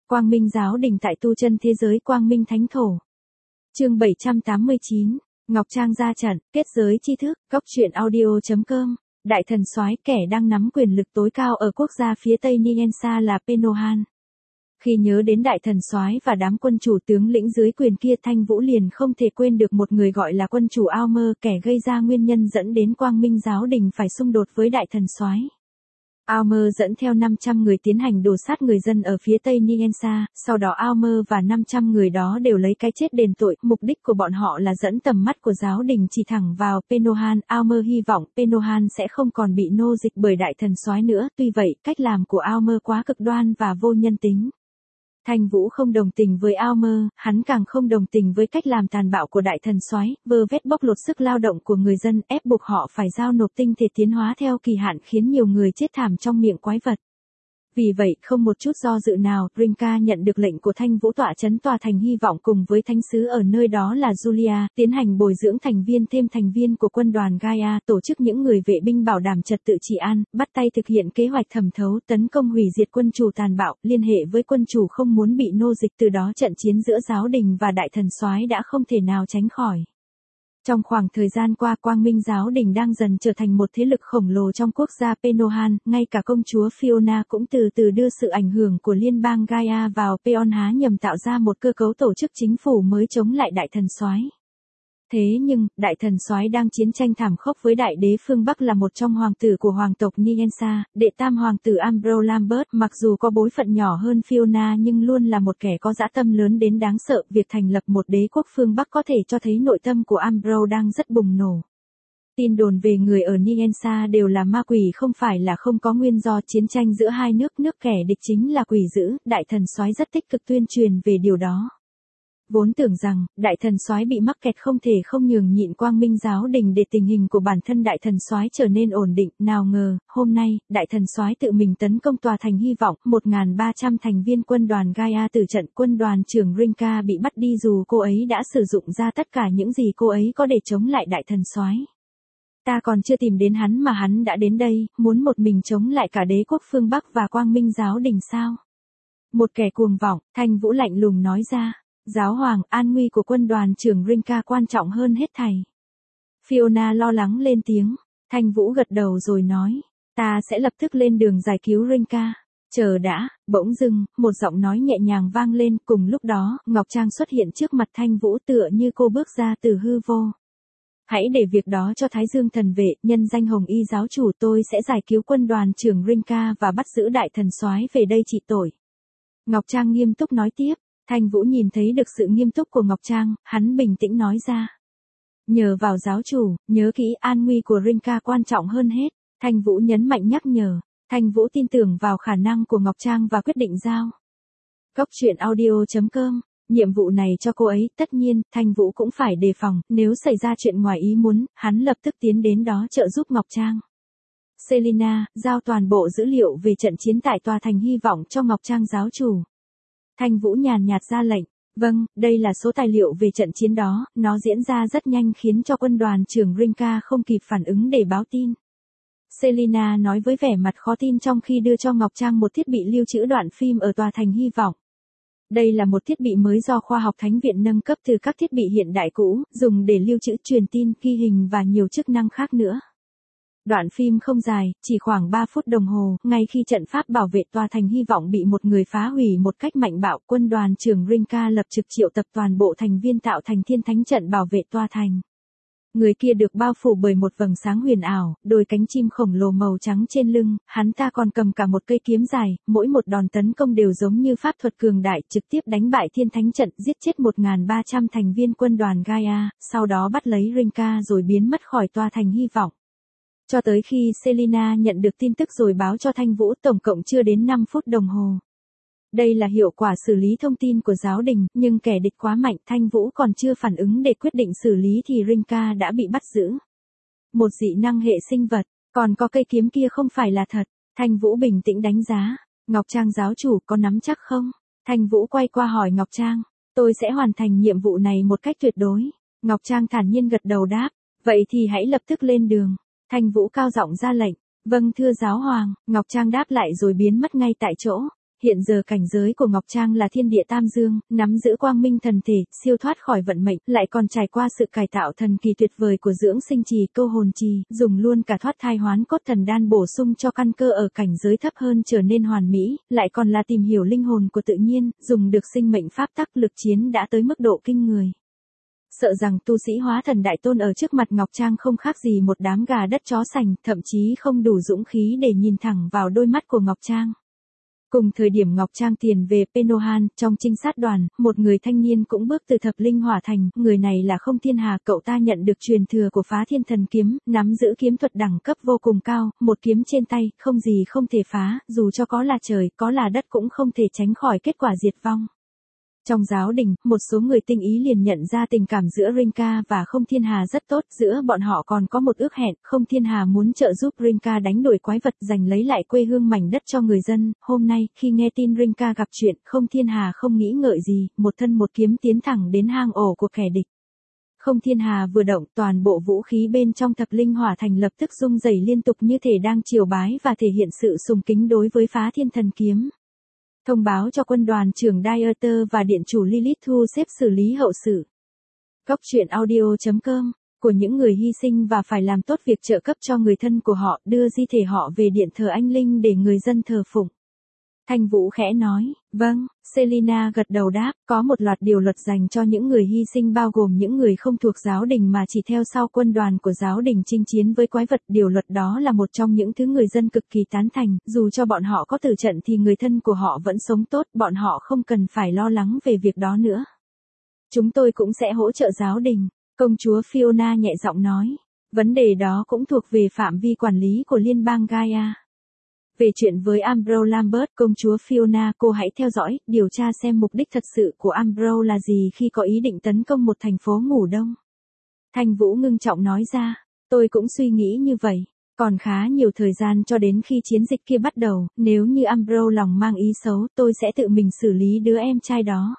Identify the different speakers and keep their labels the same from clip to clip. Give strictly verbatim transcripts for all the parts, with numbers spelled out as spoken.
Speaker 1: Quang Minh giáo đình tại tu chân thế giới Quang Minh Thánh Thổ. Chương bảy trăm tám mươi chín, Ngọc Trang ra trận, kết giới tri thức, góc truyện audio chấm com. Đại thần soái kẻ đang nắm quyền lực tối cao ở quốc gia phía Tây Niensa là Penohan. Khi nhớ đến đại thần soái và đám quân chủ tướng lĩnh dưới quyền kia, Thanh Vũ liền không thể quên được một người gọi là quân chủ Almer, kẻ gây ra nguyên nhân dẫn đến Quang Minh giáo đình phải xung đột với đại thần soái. Almer dẫn theo năm trăm người tiến hành đổ sát người dân ở phía Tây Niensa, sau đó Almer và năm trăm người đó đều lấy cái chết đền tội. Mục đích của bọn họ là dẫn tầm mắt của giáo đình chỉ thẳng vào Penohan. Almer hy vọng Penohan sẽ không còn bị nô dịch bởi đại thần soái nữa, tuy vậy cách làm của Almer quá cực đoan và vô nhân tính. Thanh Vũ không đồng tình với Almer, hắn càng không đồng tình với cách làm tàn bạo của đại thần soái, vơ vét bóc lột sức lao động của người dân, ép buộc họ phải giao nộp tinh thể tiến hóa theo kỳ hạn, khiến nhiều người chết thảm trong miệng quái vật. Vì vậy, không một chút do dự nào, Rinka nhận được lệnh của Thanh Vũ tọa trấn tòa thành hy vọng cùng với thánh sứ ở nơi đó là Julia, tiến hành bồi dưỡng thành viên thêm thành viên của quân đoàn Gaia, tổ chức những người vệ binh bảo đảm trật tự trị an, bắt tay thực hiện kế hoạch thẩm thấu tấn công hủy diệt quân chủ tàn bạo, liên hệ với quân chủ không muốn bị nô dịch. Từ đó trận chiến giữa giáo đình và đại thần soái đã không thể nào tránh khỏi. Trong khoảng thời gian qua, Quang Minh giáo đình đang dần trở thành một thế lực khổng lồ trong quốc gia Penohan, ngay cả công chúa Fiona cũng từ từ đưa sự ảnh hưởng của liên bang Gaia vào Peonha nhằm tạo ra một cơ cấu tổ chức chính phủ mới chống lại đại thần soái. Thế nhưng, đại thần soái đang chiến tranh thảm khốc với đại đế phương Bắc là một trong hoàng tử của hoàng tộc Niensa, đệ tam hoàng tử Ambrose Lambert, mặc dù có bối phận nhỏ hơn Fiona nhưng luôn là một kẻ có dã tâm lớn đến đáng sợ. Việc thành lập một đế quốc phương Bắc có thể cho thấy nội tâm của Ambrose đang rất bùng nổ. Tin đồn về người ở Niensa đều là ma quỷ, không phải là không có nguyên do. Chiến tranh giữa hai nước, nước kẻ địch chính là quỷ dữ, đại thần soái rất tích cực tuyên truyền về điều đó. Vốn tưởng rằng, đại thần soái bị mắc kẹt không thể không nhường nhịn Quang Minh giáo đình để tình hình của bản thân đại thần soái trở nên ổn định, nào ngờ, hôm nay, đại thần soái tự mình tấn công tòa thành hy vọng, một nghìn ba trăm thành viên quân đoàn Gaia tử trận. Quân đoàn trưởng Rinka bị bắt đi dù cô ấy đã sử dụng ra tất cả những gì cô ấy có để chống lại đại thần soái. Ta còn chưa tìm đến hắn mà hắn đã đến đây, muốn một mình chống lại cả đế quốc phương Bắc và Quang Minh giáo đình sao? Một kẻ cuồng vọng, Thanh Vũ lạnh lùng nói ra. Giáo hoàng, an nguy của quân đoàn trưởng Rinka quan trọng hơn hết thảy. Fiona lo lắng lên tiếng. Thanh Vũ gật đầu rồi nói, ta sẽ lập tức lên đường giải cứu Rinka. Chờ đã, bỗng dưng, một giọng nói nhẹ nhàng vang lên, cùng lúc đó, Ngọc Trang xuất hiện trước mặt Thanh Vũ tựa như cô bước ra từ hư vô. Hãy để việc đó cho Thái Dương thần vệ, nhân danh Hồng Y giáo chủ, tôi sẽ giải cứu quân đoàn trưởng Rinka và bắt giữ đại thần soái về đây trị tội. Ngọc Trang nghiêm túc nói tiếp. Thanh Vũ nhìn thấy được sự nghiêm túc của Ngọc Trang, hắn bình tĩnh nói ra. Nhờ vào giáo chủ, nhớ kỹ, an nguy của Rinka quan trọng hơn hết. Thanh Vũ nhấn mạnh nhắc nhở. Thanh Vũ tin tưởng vào khả năng của Ngọc Trang và quyết định giao. Góc truyện audio chấm com. Nhiệm vụ này cho cô ấy, tất nhiên, Thanh Vũ cũng phải đề phòng, nếu xảy ra chuyện ngoài ý muốn, hắn lập tức tiến đến đó trợ giúp Ngọc Trang. Selina, giao toàn bộ dữ liệu về trận chiến tại tòa thành hy vọng cho Ngọc Trang giáo chủ. Thanh Vũ nhàn nhạt ra lệnh. Vâng, đây là số tài liệu về trận chiến đó, nó diễn ra rất nhanh khiến cho quân đoàn trưởng Rinka không kịp phản ứng để báo tin. Selina nói với vẻ mặt khó tin trong khi đưa cho Ngọc Trang một thiết bị lưu trữ đoạn phim ở tòa thành hy vọng. Đây là một thiết bị mới do khoa học Thánh viện nâng cấp từ các thiết bị hiện đại cũ, dùng để lưu trữ truyền tin, ghi hình và nhiều chức năng khác nữa. Đoạn phim không dài, chỉ khoảng ba phút đồng hồ, ngay khi trận pháp bảo vệ tòa thành hy vọng bị một người phá hủy một cách mạnh bạo, quân đoàn trưởng Rinka lập trực triệu tập toàn bộ thành viên tạo thành thiên thánh trận bảo vệ tòa thành. Người kia được bao phủ bởi một vầng sáng huyền ảo, đôi cánh chim khổng lồ màu trắng trên lưng, hắn ta còn cầm cả một cây kiếm dài, mỗi một đòn tấn công đều giống như pháp thuật cường đại, trực tiếp đánh bại thiên thánh trận, giết chết một nghìn ba trăm thành viên quân đoàn Gaia, sau đó bắt lấy Rinka rồi biến mất khỏi tòa thành hy vọng. Cho tới khi Selina nhận được tin tức rồi báo cho Thanh Vũ, tổng cộng chưa đến năm phút đồng hồ. Đây là hiệu quả xử lý thông tin của giáo đình, nhưng kẻ địch quá mạnh, Thanh Vũ còn chưa phản ứng để quyết định xử lý thì Rinka đã bị bắt giữ. Một dị năng hệ sinh vật, còn có cây kiếm kia không phải là thật. Thanh Vũ bình tĩnh đánh giá. Ngọc Trang giáo chủ có nắm chắc không? Thanh Vũ quay qua hỏi Ngọc Trang. Tôi sẽ hoàn thành nhiệm vụ này một cách tuyệt đối. Ngọc Trang thản nhiên gật đầu đáp. Vậy thì hãy lập tức lên đường. Thanh Vũ cao giọng ra lệnh. Vâng thưa giáo hoàng, Ngọc Trang đáp lại rồi biến mất ngay tại chỗ. Hiện giờ cảnh giới của Ngọc Trang là thiên địa tam dương, nắm giữ quang minh thần thể, siêu thoát khỏi vận mệnh, lại còn trải qua sự cải tạo thần kỳ tuyệt vời của dưỡng sinh trì, câu hồn trì, dùng luôn cả thoát thai hoán cốt thần đan bổ sung cho căn cơ ở cảnh giới thấp hơn trở nên hoàn mỹ, lại còn là tìm hiểu linh hồn của tự nhiên, dùng được sinh mệnh pháp tắc, lực chiến đã tới mức độ kinh người. Sợ rằng tu sĩ hóa thần đại tôn ở trước mặt Ngọc Trang không khác gì một đám gà đất chó sành, thậm chí không đủ dũng khí để nhìn thẳng vào đôi mắt của Ngọc Trang. Cùng thời điểm Ngọc Trang tiền về Penohan, trong trinh sát đoàn, một người thanh niên cũng bước từ thập linh hỏa thành, người này là Không Thiên Hà, cậu ta nhận được truyền thừa của Phá Thiên Thần Kiếm, nắm giữ kiếm thuật đẳng cấp vô cùng cao, một kiếm trên tay, không gì không thể phá, dù cho có là trời, có là đất cũng không thể tránh khỏi kết quả diệt vong. Trong giáo đình, một số người tinh ý liền nhận ra tình cảm giữa Rinka và Không Thiên Hà rất tốt, giữa bọn họ còn có một ước hẹn, Không Thiên Hà muốn trợ giúp Rinka đánh đuổi quái vật, giành lấy lại quê hương mảnh đất cho người dân. Hôm nay, khi nghe tin Rinka gặp chuyện, Không Thiên Hà không nghĩ ngợi gì, một thân một kiếm tiến thẳng đến hang ổ của kẻ địch. Không Thiên Hà vừa động, toàn bộ vũ khí bên trong thập linh hỏa thành lập tức rung rẩy liên tục như thể đang triều bái và thể hiện sự sùng kính đối với Phá Thiên Thần Kiếm. Thông báo cho quân đoàn trưởng Dieter và điện chủ Lilith thu xếp xử lý hậu sự. Góc truyện audio chấm com, của những người hy sinh và phải làm tốt việc trợ cấp cho người thân của họ, đưa di thể họ về điện thờ anh linh để người dân thờ phụng. Thanh Vũ khẽ nói, vâng, Selina gật đầu đáp, có một loạt điều luật dành cho những người hy sinh bao gồm những người không thuộc giáo đình mà chỉ theo sau quân đoàn của giáo đình chinh chiến với quái vật. Điều luật đó là một trong những thứ người dân cực kỳ tán thành, dù cho bọn họ có tử trận thì người thân của họ vẫn sống tốt, bọn họ không cần phải lo lắng về việc đó nữa. Chúng tôi cũng sẽ hỗ trợ giáo đình, công chúa Fiona nhẹ giọng nói, vấn đề đó cũng thuộc về phạm vi quản lý của liên bang Gaia. Về chuyện với Ambrose Lambert, công chúa Fiona, cô hãy theo dõi, điều tra xem mục đích thật sự của Ambrose là gì khi có ý định tấn công một thành phố ngủ đông. Thanh Vũ ngưng trọng nói ra, tôi cũng suy nghĩ như vậy, còn khá nhiều thời gian cho đến khi chiến dịch kia bắt đầu, nếu như Ambrose lòng mang ý xấu, tôi sẽ tự mình xử lý đứa em trai đó.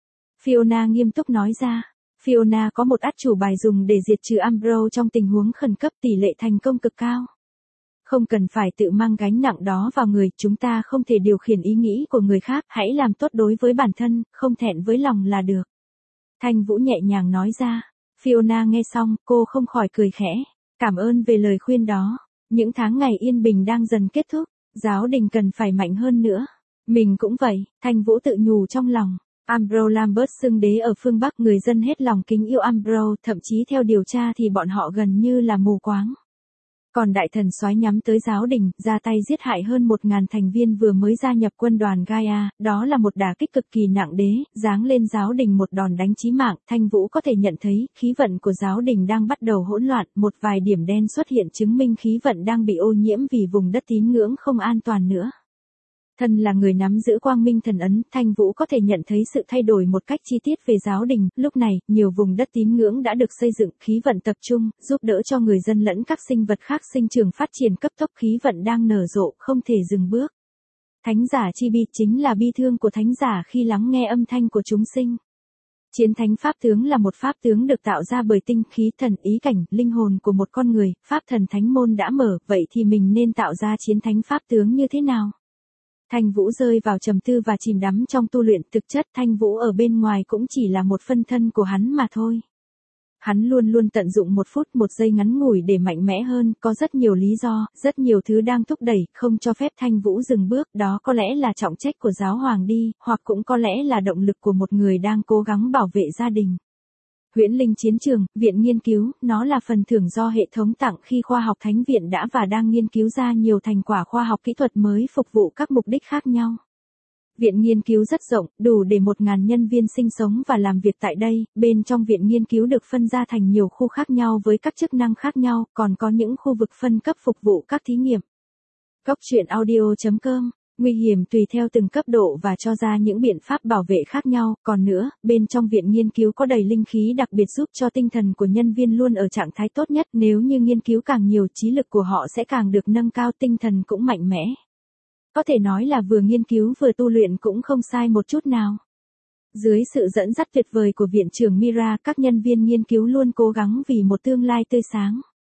Speaker 1: Fiona nghiêm túc nói ra, Fiona có một át chủ bài dùng để diệt trừ Ambrose trong tình huống khẩn cấp, tỷ lệ thành công cực cao. Không cần phải tự mang gánh nặng đó vào người, chúng ta không thể điều khiển ý nghĩ của người khác, hãy làm tốt đối với bản thân, không thẹn với lòng là được. Thanh Vũ nhẹ nhàng nói ra. Fiona nghe xong, cô không khỏi cười khẽ. Cảm ơn về lời khuyên đó. Những tháng ngày yên bình đang dần kết thúc, giáo đình cần phải mạnh hơn nữa. Mình cũng vậy, Thanh Vũ tự nhủ trong lòng. Ambrose Lambert xưng đế ở phương Bắc, người dân hết lòng kính yêu Ambrose, thậm chí theo điều tra thì bọn họ gần như là mù quáng. Còn đại thần soái nhắm tới giáo đình, ra tay giết hại hơn một ngàn thành viên vừa mới gia nhập quân đoàn Gaia, đó là một đả kích cực kỳ nặng đế, giáng lên giáo đình một đòn đánh chí mạng. Thanh Vũ có thể nhận thấy, khí vận của giáo đình đang bắt đầu hỗn loạn, một vài điểm đen xuất hiện chứng minh khí vận đang bị ô nhiễm vì vùng đất tín ngưỡng không an toàn nữa. Thân là người nắm giữ quang minh thần ấn, Thanh Vũ có thể nhận thấy sự thay đổi một cách chi tiết về giáo đình. Lúc này, nhiều vùng đất tín ngưỡng đã được xây dựng, khí vận tập trung, giúp đỡ cho người dân lẫn các sinh vật khác sinh trưởng phát triển cấp tốc, khí vận đang nở rộ, không thể dừng bước. Thánh giả chi bi chính là bi thương của thánh giả khi lắng nghe âm thanh của chúng sinh. Chiến thánh pháp tướng là một pháp tướng được tạo ra bởi tinh khí thần, ý cảnh, linh hồn của một con người. Pháp thần thánh môn đã mở, vậy thì mình nên tạo ra chiến thánh pháp tướng như thế nào? Thanh Vũ rơi vào trầm tư và chìm đắm trong tu luyện. Thực chất Thanh Vũ ở bên ngoài cũng chỉ là một phân thân của hắn mà thôi. Hắn luôn luôn tận dụng một phút một giây ngắn ngủi để mạnh mẽ hơn, có rất nhiều lý do, rất nhiều thứ đang thúc đẩy, không cho phép Thanh Vũ dừng bước, đó có lẽ là trọng trách của giáo hoàng đi, hoặc cũng có lẽ là động lực của một người đang cố gắng bảo vệ gia đình. Huyễn Linh Chiến Trường, Viện Nghiên cứu, nó là phần thưởng do hệ thống tặng khi khoa học Thánh Viện đã và đang nghiên cứu ra nhiều thành quả khoa học kỹ thuật mới phục vụ các mục đích khác nhau. Viện nghiên cứu rất rộng, đủ để một ngàn nhân viên sinh sống và làm việc tại đây. Bên trong viện nghiên cứu được phân ra thành nhiều khu khác nhau với các chức năng khác nhau, còn có những khu vực phân cấp phục vụ các thí nghiệm. Góc truyện audio chấm com, nguy hiểm tùy theo từng cấp độ và cho ra những biện pháp bảo vệ khác nhau. Còn nữa, bên trong viện nghiên cứu có đầy linh khí đặc biệt giúp cho tinh thần của nhân viên luôn ở trạng thái tốt nhất. Nếu như nghiên cứu càng nhiều, trí lực của họ sẽ càng được nâng cao, tinh thần cũng mạnh mẽ. Có thể nói là vừa nghiên cứu vừa tu luyện cũng không sai một chút nào. Dưới sự dẫn dắt tuyệt vời của viện trưởng Mira, các nhân viên nghiên cứu luôn cố gắng vì một tương lai tươi sáng.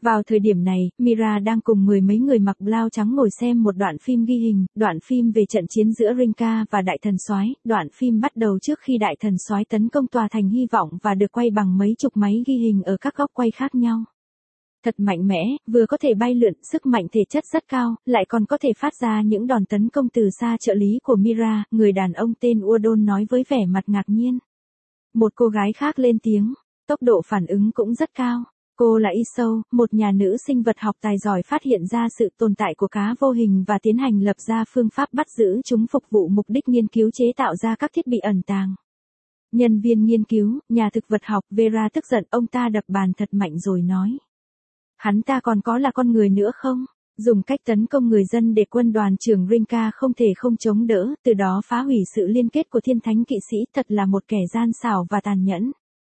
Speaker 1: Vào thời điểm này, Mira đang cùng mười mấy người mặc blau trắng ngồi xem một đoạn phim ghi hình, đoạn phim về trận chiến giữa Rinka và Đại Thần Soái. Đoạn phim bắt đầu trước khi Đại Thần Soái tấn công tòa thành hy vọng và được quay bằng mấy chục máy ghi hình ở các góc quay khác nhau. Thật mạnh mẽ, vừa có thể bay lượn, sức mạnh thể chất rất cao, lại còn có thể phát ra những đòn tấn công từ xa. Trợ lý của Mira, người đàn ông tên Udon nói với vẻ mặt ngạc nhiên. Một cô gái khác lên tiếng, tốc độ phản ứng cũng rất cao. Cô là Isou, một nhà nữ sinh vật học tài giỏi phát hiện ra sự tồn tại của cá vô hình và tiến hành lập ra phương pháp bắt giữ chúng phục vụ mục đích nghiên cứu chế tạo ra các thiết bị ẩn tàng. Nhân viên nghiên cứu, nhà thực vật học Vera tức giận, ông ta đập bàn thật mạnh rồi nói. Hắn ta còn có là con người nữa không? Dùng cách tấn công người dân để quân đoàn trưởng Rinka không thể không chống đỡ, từ đó phá hủy sự liên kết của thiên thánh kỵ sĩ, thật là một kẻ gian xảo và tàn nhẫn.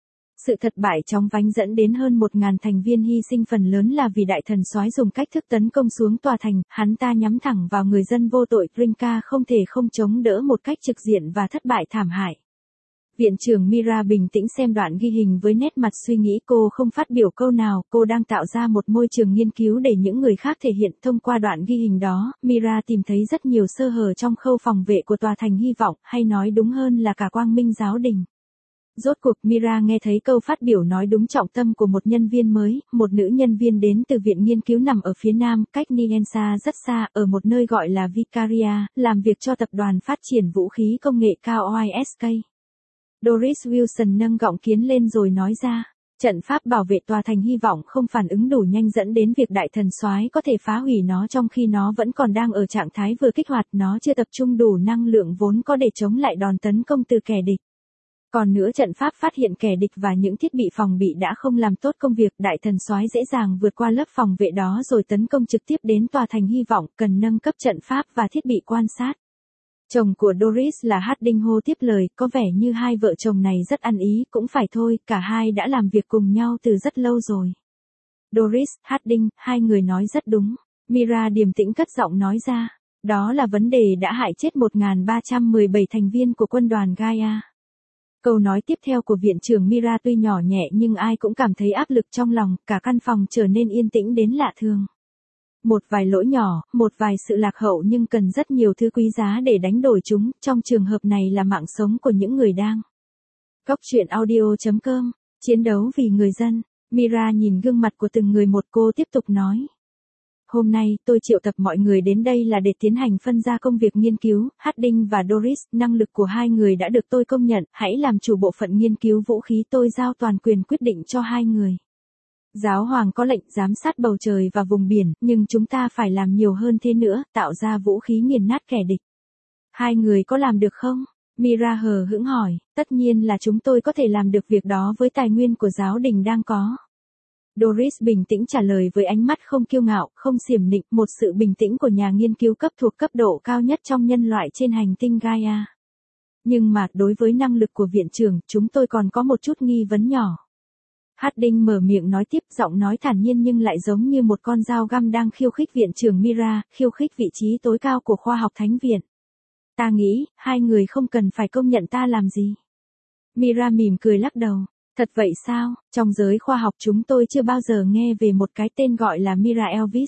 Speaker 1: Sự thất bại chóng vánh dẫn đến hơn một ngàn thành viên hy sinh, phần lớn là vì Đại Thần Soái dùng cách thức tấn công xuống tòa thành, hắn ta nhắm thẳng vào người dân vô tội, Rinka không thể không chống đỡ một cách trực diện và thất bại thảm hại. Viện trưởng Mira bình tĩnh xem đoạn ghi hình với nét mặt suy nghĩ, cô không phát biểu câu nào, cô đang tạo ra một môi trường nghiên cứu để những người khác thể hiện. Thông qua đoạn ghi hình đó, Mira tìm thấy rất nhiều sơ hở trong khâu phòng vệ của tòa thành hy vọng, hay nói đúng hơn là cả Quang Minh giáo đình. Rốt cuộc Mira nghe thấy câu phát biểu nói đúng trọng tâm của một nhân viên mới, một nữ nhân viên đến từ viện nghiên cứu nằm ở phía nam, cách Niensa rất xa, ở một nơi gọi là Vicaria, làm việc cho tập đoàn phát triển vũ khí công nghệ cao o i ét ca. Doris Wilson nâng gọng kiến lên rồi nói ra, trận pháp bảo vệ tòa thành hy vọng không phản ứng đủ nhanh dẫn đến việc Đại Thần Soái có thể phá hủy nó trong khi nó vẫn còn đang ở trạng thái vừa kích hoạt, nó chưa tập trung đủ năng lượng vốn có để chống lại đòn tấn công từ kẻ địch. Còn nữa, trận pháp phát hiện kẻ địch và những thiết bị phòng bị đã không làm tốt công việc, Đại Thần Soái dễ dàng vượt qua lớp phòng vệ đó rồi tấn công trực tiếp đến tòa thành hy vọng, cần nâng cấp trận pháp và thiết bị quan sát. Chồng của Doris là Harding hô tiếp lời, có vẻ như hai vợ chồng này rất ăn ý, cũng phải thôi, cả hai đã làm việc cùng nhau từ rất lâu rồi. Doris, Harding, hai người nói rất đúng. Mira điềm tĩnh cất giọng nói ra, đó là vấn đề đã hại chết một nghìn ba trăm mười bảy thành viên của quân đoàn Gaia. Câu nói tiếp theo của viện trưởng Mira tuy nhỏ nhẹ nhưng ai cũng cảm thấy áp lực trong lòng, cả căn phòng trở nên yên tĩnh đến lạ thường. Một vài lỗi nhỏ, một vài sự lạc hậu nhưng cần rất nhiều thứ quý giá để đánh đổi chúng, trong trường hợp này là mạng sống của những người đang. Góc truyện audio chấm com, chiến đấu vì người dân. Mira nhìn gương mặt của từng người một, cô tiếp tục nói. Hôm nay, tôi triệu tập mọi người đến đây là để tiến hành phân ra công việc nghiên cứu. Harding và Doris, năng lực của hai người đã được tôi công nhận, hãy làm chủ bộ phận nghiên cứu vũ khí, tôi giao toàn quyền quyết định cho hai người. Giáo hoàng có lệnh giám sát bầu trời và vùng biển, nhưng chúng ta phải làm nhiều hơn thế nữa, tạo ra vũ khí nghiền nát kẻ địch. Hai người có làm được không? Mira hờ hững hỏi, tất nhiên là chúng tôi có thể làm được việc đó với tài nguyên của giáo đình đang có. Doris bình tĩnh trả lời với ánh mắt không kiêu ngạo, không xiểm nịnh, một sự bình tĩnh của nhà nghiên cứu cấp thuộc cấp độ cao nhất trong nhân loại trên hành tinh Gaia. Nhưng mà, đối với năng lực của viện trưởng, chúng tôi còn có một chút nghi vấn nhỏ. Harding mở miệng nói tiếp, giọng nói thản nhiên nhưng lại giống như một con dao găm đang khiêu khích viện trưởng Mira, khiêu khích vị trí tối cao của khoa học thánh viện. Ta nghĩ, hai người không cần phải công nhận ta làm gì. Mira mỉm cười lắc đầu. Thật vậy sao, trong giới khoa học chúng tôi chưa bao giờ nghe về một cái tên gọi là Mira Elvis.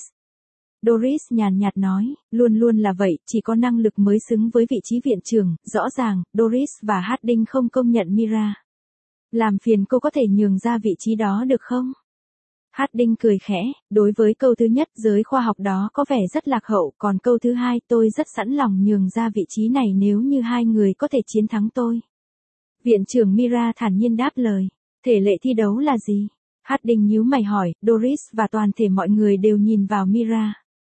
Speaker 1: Doris nhàn nhạt nói, luôn luôn là vậy, chỉ có năng lực mới xứng với vị trí viện trưởng, rõ ràng, Doris và Harding không công nhận Mira. Làm phiền cô có thể nhường ra vị trí đó được không? Harding cười khẽ, đối với câu thứ nhất, giới khoa học đó có vẻ rất lạc hậu, còn câu thứ hai, tôi rất sẵn lòng nhường ra vị trí này nếu như hai người có thể chiến thắng tôi. Viện trưởng Mira thản nhiên đáp lời, thể lệ thi đấu là gì? Harding nhíu mày hỏi, Doris và toàn thể mọi người đều nhìn vào Mira.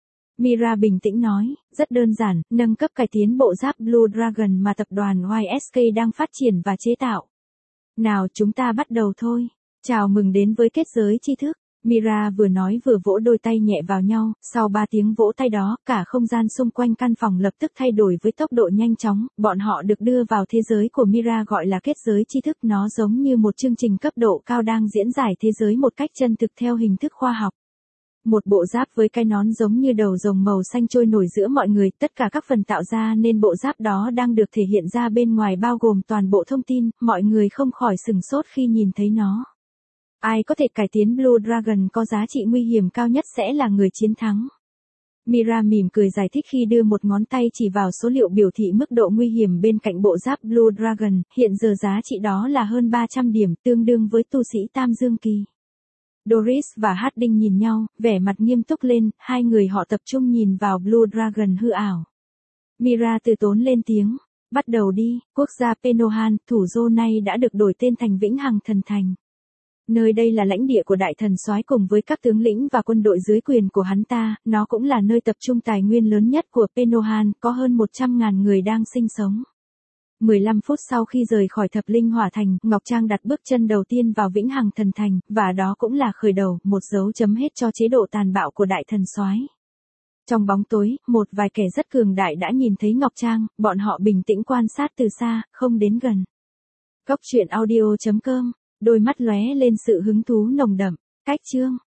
Speaker 1: Mira bình tĩnh nói, rất đơn giản, nâng cấp cải tiến bộ giáp Blue Dragon mà tập đoàn i ét ca đang phát triển và chế tạo. Nào chúng ta bắt đầu thôi. Chào mừng đến với kết giới tri thức. Mira vừa nói vừa vỗ đôi tay nhẹ vào nhau, sau ba tiếng vỗ tay đó, cả không gian xung quanh căn phòng lập tức thay đổi với tốc độ nhanh chóng, bọn họ được đưa vào thế giới của Mira gọi là kết giới tri thức, nó giống như một chương trình cấp độ cao đang diễn giải thế giới một cách chân thực theo hình thức khoa học. Một bộ giáp với cái nón giống như đầu rồng màu xanh trôi nổi giữa mọi người, tất cả các phần tạo ra nên bộ giáp đó đang được thể hiện ra bên ngoài bao gồm toàn bộ thông tin, mọi người không khỏi sửng sốt khi nhìn thấy nó. Ai có thể cải tiến Blue Dragon có giá trị nguy hiểm cao nhất sẽ là người chiến thắng. Mira mỉm cười giải thích khi đưa một ngón tay chỉ vào số liệu biểu thị mức độ nguy hiểm bên cạnh bộ giáp Blue Dragon, hiện giờ giá trị đó là hơn ba trăm điểm, tương đương với tu sĩ Tam Dương Kỳ. Doris và Harding nhìn nhau, vẻ mặt nghiêm túc lên, hai người họ tập trung nhìn vào Blue Dragon hư ảo. Mira từ tốn lên tiếng, bắt đầu đi, quốc gia Penohan, thủ đô này đã được đổi tên thành Vĩnh Hằng Thần Thành. Nơi đây là lãnh địa của đại thần soái cùng với các tướng lĩnh và quân đội dưới quyền của hắn ta, nó cũng là nơi tập trung tài nguyên lớn nhất của Penohan, có hơn một trăm nghìn người đang sinh sống. mười lăm phút sau khi rời khỏi Thập Linh Hỏa Thành, Ngọc Trang đặt bước chân đầu tiên vào Vĩnh Hằng Thần Thành, và đó cũng là khởi đầu, một dấu chấm hết cho chế độ tàn bạo của đại thần soái. Trong bóng tối, một vài kẻ rất cường đại đã nhìn thấy Ngọc Trang, bọn họ bình tĩnh quan sát từ xa, không đến gần. Góc truyện audio chấm com, đôi mắt lóe lên sự hứng thú nồng đậm. Cách chương